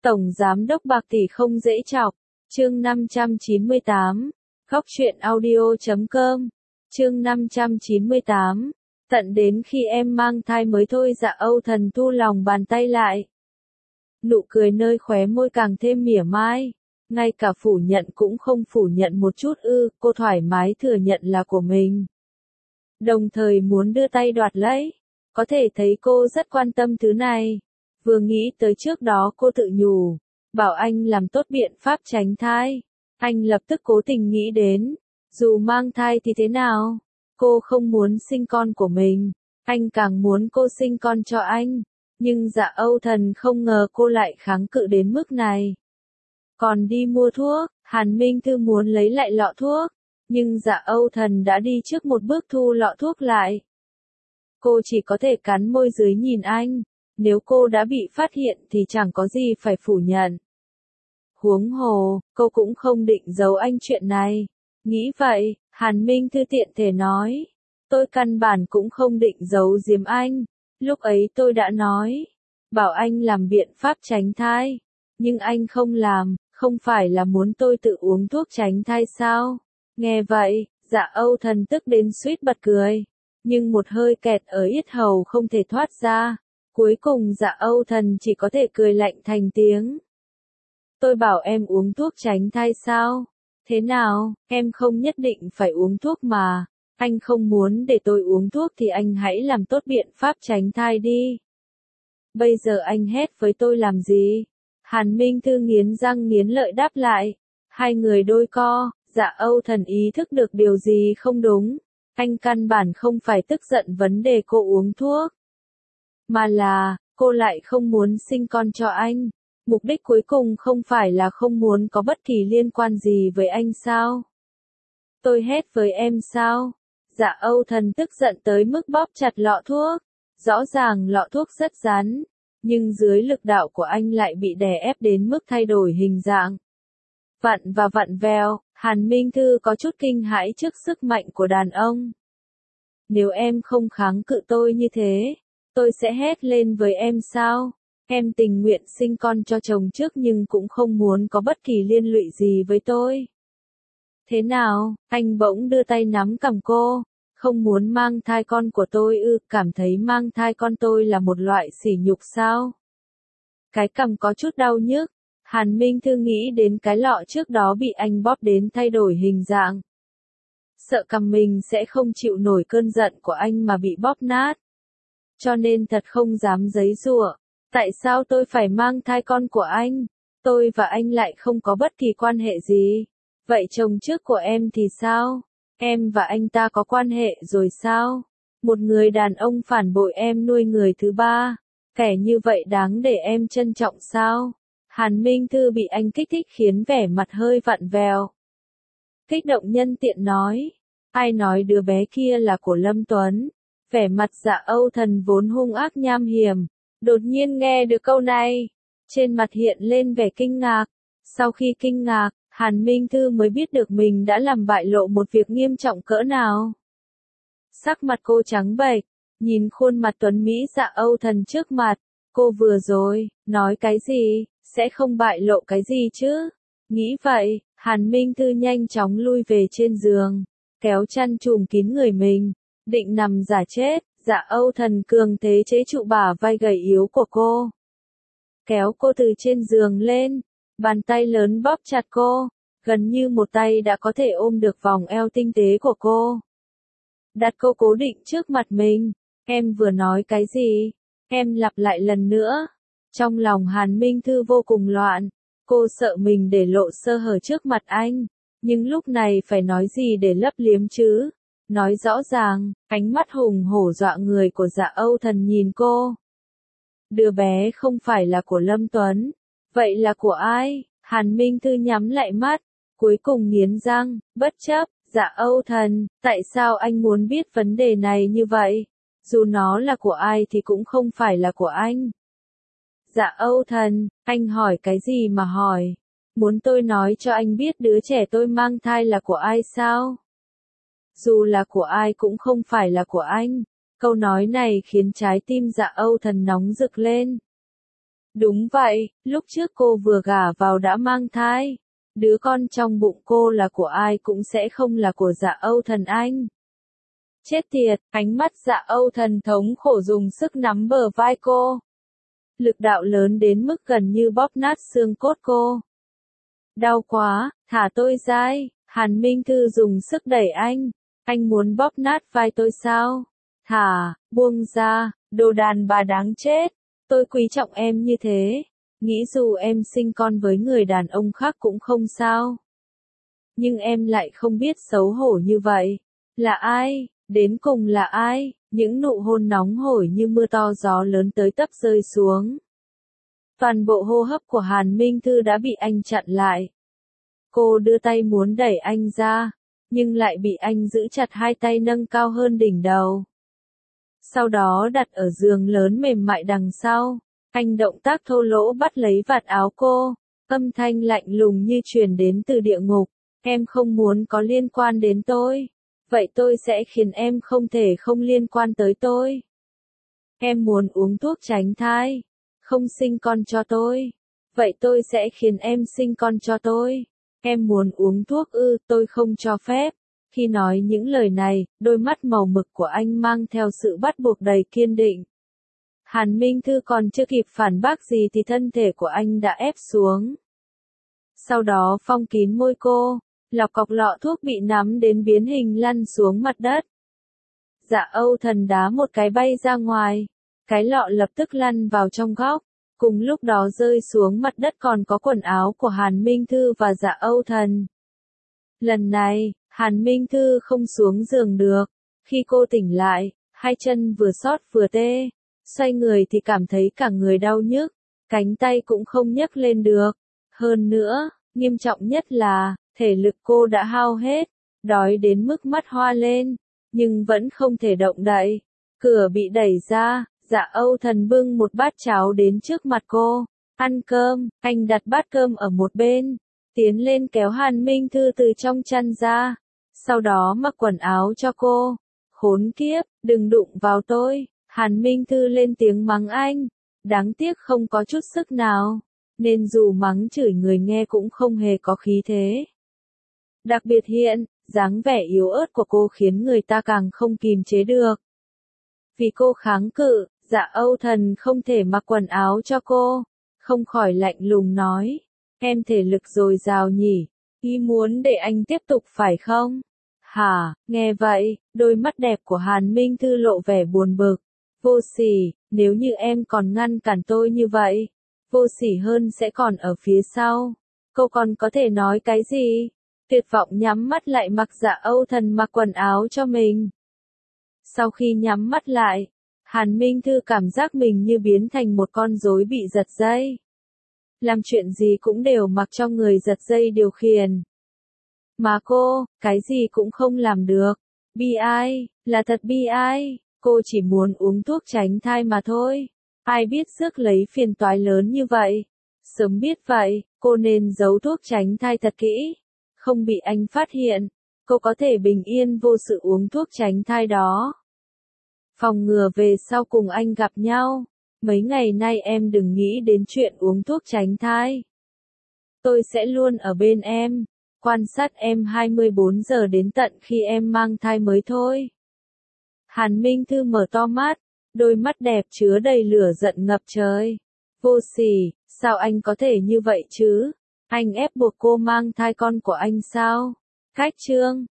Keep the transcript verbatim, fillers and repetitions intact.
Tổng Giám đốc bạc tỷ không dễ chọc. Chương năm trăm chín mươi tám. Góc truyện audio chấm com. Chương năm trăm chín mươi tám. Tận đến khi em mang thai mới thôi. Dạ Âu Thần thu lòng bàn tay lại. Nụ cười nơi khóe môi càng thêm mỉa mai. Ngay cả phủ nhận cũng không phủ nhận một chút ư, cô thoải mái thừa nhận là của mình. Đồng thời muốn đưa tay đoạt lấy. Có thể thấy cô rất quan tâm thứ này. Vừa nghĩ tới trước đó cô tự nhủ, bảo anh làm tốt biện pháp tránh thai. Anh lập tức cố tình nghĩ đến, dù mang thai thì thế nào, cô không muốn sinh con của mình, anh càng muốn cô sinh con cho anh. Nhưng Dạ Âu Thần không ngờ cô lại kháng cự đến mức này. Còn đi mua thuốc, Hàn Minh Thư muốn lấy lại lọ thuốc, nhưng Dạ Âu Thần đã đi trước một bước thu lọ thuốc lại. Cô chỉ có thể cắn môi dưới nhìn anh. Nếu cô đã bị phát hiện thì chẳng có gì phải phủ nhận. Huống hồ, cô cũng không định giấu anh chuyện này. Nghĩ vậy, Hàn Minh Thư tiện thể nói. Tôi căn bản cũng không định giấu giếm anh. Lúc ấy tôi đã nói. Bảo anh làm biện pháp tránh thai. Nhưng anh không làm, không phải là muốn tôi tự uống thuốc tránh thai sao? Nghe vậy, Dạ Âu Thần tức đến suýt bật cười. Nhưng một hơi kẹt ở yết hầu không thể thoát ra. Cuối cùng Dạ Âu Thần chỉ có thể cười lạnh thành tiếng. Tôi bảo em uống thuốc tránh thai sao? Thế nào, em không nhất định phải uống thuốc mà. Anh không muốn để tôi uống thuốc thì anh hãy làm tốt biện pháp tránh thai đi. Bây giờ anh hét với tôi làm gì? Hàn Minh Thư nghiến răng nghiến lợi đáp lại. Hai người đôi co, Dạ Âu Thần ý thức được điều gì không đúng. Anh căn bản không phải tức giận vấn đề cô uống thuốc. Mà là, cô lại không muốn sinh con cho anh. Mục đích cuối cùng không phải là không muốn có bất kỳ liên quan gì với anh sao? Tôi hét với em sao? Dạ Âu Thần tức giận tới mức bóp chặt lọ thuốc. Rõ ràng lọ thuốc rất rắn, nhưng dưới lực đạo của anh lại bị đè ép đến mức thay đổi hình dạng. Vặn và vặn vèo, Hàn Minh Thư có chút kinh hãi trước sức mạnh của đàn ông. Nếu em không kháng cự tôi như thế, tôi sẽ hét lên với em sao? Em tình nguyện sinh con cho chồng trước nhưng cũng không muốn có bất kỳ liên lụy gì với tôi. Thế nào, anh bỗng đưa tay nắm cằm cô. Không muốn mang thai con của tôi ư, cảm thấy mang thai con tôi là một loại sỉ nhục sao? Cái cằm có chút đau nhức. Hàn Minh Thư nghĩ đến cái lọ trước đó bị anh bóp đến thay đổi hình dạng. Sợ cằm mình sẽ không chịu nổi cơn giận của anh mà bị bóp nát. Cho nên thật không dám giấy giụa. Tại sao tôi phải mang thai con của anh? Tôi và anh lại không có bất kỳ quan hệ gì. Vậy chồng trước của em thì sao? Em và anh ta có quan hệ rồi sao? Một người đàn ông phản bội em nuôi người thứ ba. Kẻ như vậy đáng để em trân trọng sao? Hàn Minh Thư bị anh kích thích khiến vẻ mặt hơi vặn vẹo. Kích động nhân tiện nói. Ai nói đứa bé kia là của Lâm Tuấn? Vẻ mặt Dạ Âu Thần vốn hung ác nham hiểm. Đột nhiên nghe được câu này. Trên mặt hiện lên vẻ kinh ngạc. Sau khi kinh ngạc, Hàn Minh Thư mới biết được mình đã làm bại lộ một việc nghiêm trọng cỡ nào. Sắc mặt cô trắng bệch, nhìn khuôn mặt tuấn Mỹ Dạ Âu Thần trước mặt. Cô vừa rồi, nói cái gì, sẽ không bại lộ cái gì chứ? Nghĩ vậy, Hàn Minh Thư nhanh chóng lui về trên giường, kéo chăn trùm kín người mình, định nằm giả chết. Dạ Âu Thần cường thế chế trụ bả vai gầy yếu của cô. Kéo cô từ trên giường lên, bàn tay lớn bóp chặt cô, gần như một tay đã có thể ôm được vòng eo tinh tế của cô. Đặt cô cố định trước mặt mình. Em vừa nói cái gì? Em lặp lại lần nữa. Trong lòng Hàn Minh Thư vô cùng loạn. Cô sợ mình để lộ sơ hở trước mặt anh. Nhưng lúc này phải nói gì để lấp liếm chứ? Nói rõ ràng, ánh mắt hùng hổ dọa người của Dạ Âu Thần nhìn cô. Đứa bé không phải là của Lâm Tuấn. Vậy là của ai? Hàn Minh Thư nhắm lại mắt, cuối cùng nghiến răng, bất chấp. Dạ Âu Thần, tại sao anh muốn biết vấn đề này như vậy? Dù nó là của ai thì cũng không phải là của anh. Dạ Âu Thần, anh hỏi cái gì mà hỏi? Muốn tôi nói cho anh biết đứa trẻ tôi mang thai là của ai sao? Dù là của ai cũng không phải là của anh. Câu nói này khiến trái tim Dạ Âu Thần nóng rực lên. Đúng vậy, lúc trước cô vừa gả vào đã mang thai. Đứa con trong bụng cô là của ai cũng sẽ không là của Dạ Âu Thần anh. Chết tiệt, ánh mắt Dạ Âu Thần thống khổ dùng sức nắm bờ vai cô. Lực đạo lớn đến mức gần như bóp nát xương cốt cô. Đau quá, thả tôi ra. Hàn Minh Thư dùng sức đẩy anh. Anh muốn bóp nát vai tôi sao? Thả, buông ra, đồ đàn bà đáng chết. Tôi quý trọng em như thế. Nghĩ dù em sinh con với người đàn ông khác cũng không sao. Nhưng em lại không biết xấu hổ như vậy. Là ai? Đến cùng là ai? Những nụ hôn nóng hổi như mưa to gió lớn tới tấp rơi xuống. Toàn bộ hô hấp của Hàn Minh Thư đã bị anh chặn lại. Cô đưa tay muốn đẩy anh ra, nhưng lại bị anh giữ chặt hai tay nâng cao hơn đỉnh đầu. Sau đó đặt ở giường lớn mềm mại đằng sau. Anh động tác thô lỗ bắt lấy vạt áo cô, âm thanh lạnh lùng như truyền đến từ địa ngục. Em không muốn có liên quan đến tôi. Vậy tôi sẽ khiến em không thể không liên quan tới tôi. Em muốn uống thuốc tránh thai, không sinh con cho tôi. Vậy tôi sẽ khiến em sinh con cho tôi. Em muốn uống thuốc ư, tôi không cho phép. Khi nói những lời này, đôi mắt màu mực của anh mang theo sự bắt buộc đầy kiên định. Hàn Minh Thư còn chưa kịp phản bác gì thì thân thể của anh đã ép xuống. Sau đó phong kín môi cô, lọc cọc lọ thuốc bị nắm đến biến hình lăn xuống mặt đất. Dạ Âu Thần đá một cái bay ra ngoài, cái lọ lập tức lăn vào trong góc, cùng lúc đó rơi xuống mặt đất còn có quần áo của Hàn Minh Thư và Dạ Âu Thần. Lần này, Hàn Minh Thư không xuống giường được, khi cô tỉnh lại, hai chân vừa xót vừa tê, xoay người thì cảm thấy cả người đau nhức, cánh tay cũng không nhấc lên được. Hơn nữa, nghiêm trọng nhất là, thể lực cô đã hao hết, đói đến mức mắt hoa lên, nhưng vẫn không thể động đậy. Cửa bị đẩy ra, Dạ Âu Thần bưng một bát cháo đến trước mặt cô. Ăn cơm, anh đặt bát cơm ở một bên, tiến lên kéo Hàn Minh Thư từ trong chăn ra, sau đó mặc quần áo cho cô. Khốn kiếp, đừng đụng vào tôi. Hàn Minh Thư lên tiếng mắng anh, đáng tiếc không có chút sức nào, nên dù mắng chửi người nghe cũng không hề có khí thế. Đặc biệt hiện, dáng vẻ yếu ớt của cô khiến người ta càng không kìm chế được. Vì cô kháng cự, Dạ Âu Thần không thể mặc quần áo cho cô, không khỏi lạnh lùng nói, em thể lực dồi dào nhỉ, ý muốn để anh tiếp tục phải không? Hả, nghe vậy, đôi mắt đẹp của Hàn Minh Thư lộ vẻ buồn bực. Vô sỉ, nếu như em còn ngăn cản tôi như vậy, vô sỉ hơn sẽ còn ở phía sau. Cô còn có thể nói cái gì? Tuyệt vọng nhắm mắt lại mặc Dạ Âu Thần mặc quần áo cho mình. Sau khi nhắm mắt lại, Hàn Minh Thư cảm giác mình như biến thành một con rối bị giật dây. Làm chuyện gì cũng đều mặc cho người giật dây điều khiển. Mà cô, cái gì cũng không làm được. Bi ai, là thật bi ai. Cô chỉ muốn uống thuốc tránh thai mà thôi. Ai biết rước lấy phiền toái lớn như vậy. Sớm biết vậy, cô nên giấu thuốc tránh thai thật kỹ. Không bị anh phát hiện, cô có thể bình yên vô sự uống thuốc tránh thai đó. Phòng ngừa về sau cùng anh gặp nhau. Mấy ngày nay em đừng nghĩ đến chuyện uống thuốc tránh thai. Tôi sẽ luôn ở bên em, quan sát em hai mươi bốn giờ đến tận khi em mang thai mới thôi. Hàn Minh Thư mở to mắt, đôi mắt đẹp chứa đầy lửa giận ngập trời. Vô sỉ, sao anh có thể như vậy chứ? Anh ép buộc cô mang thai con của anh sao? Cách chương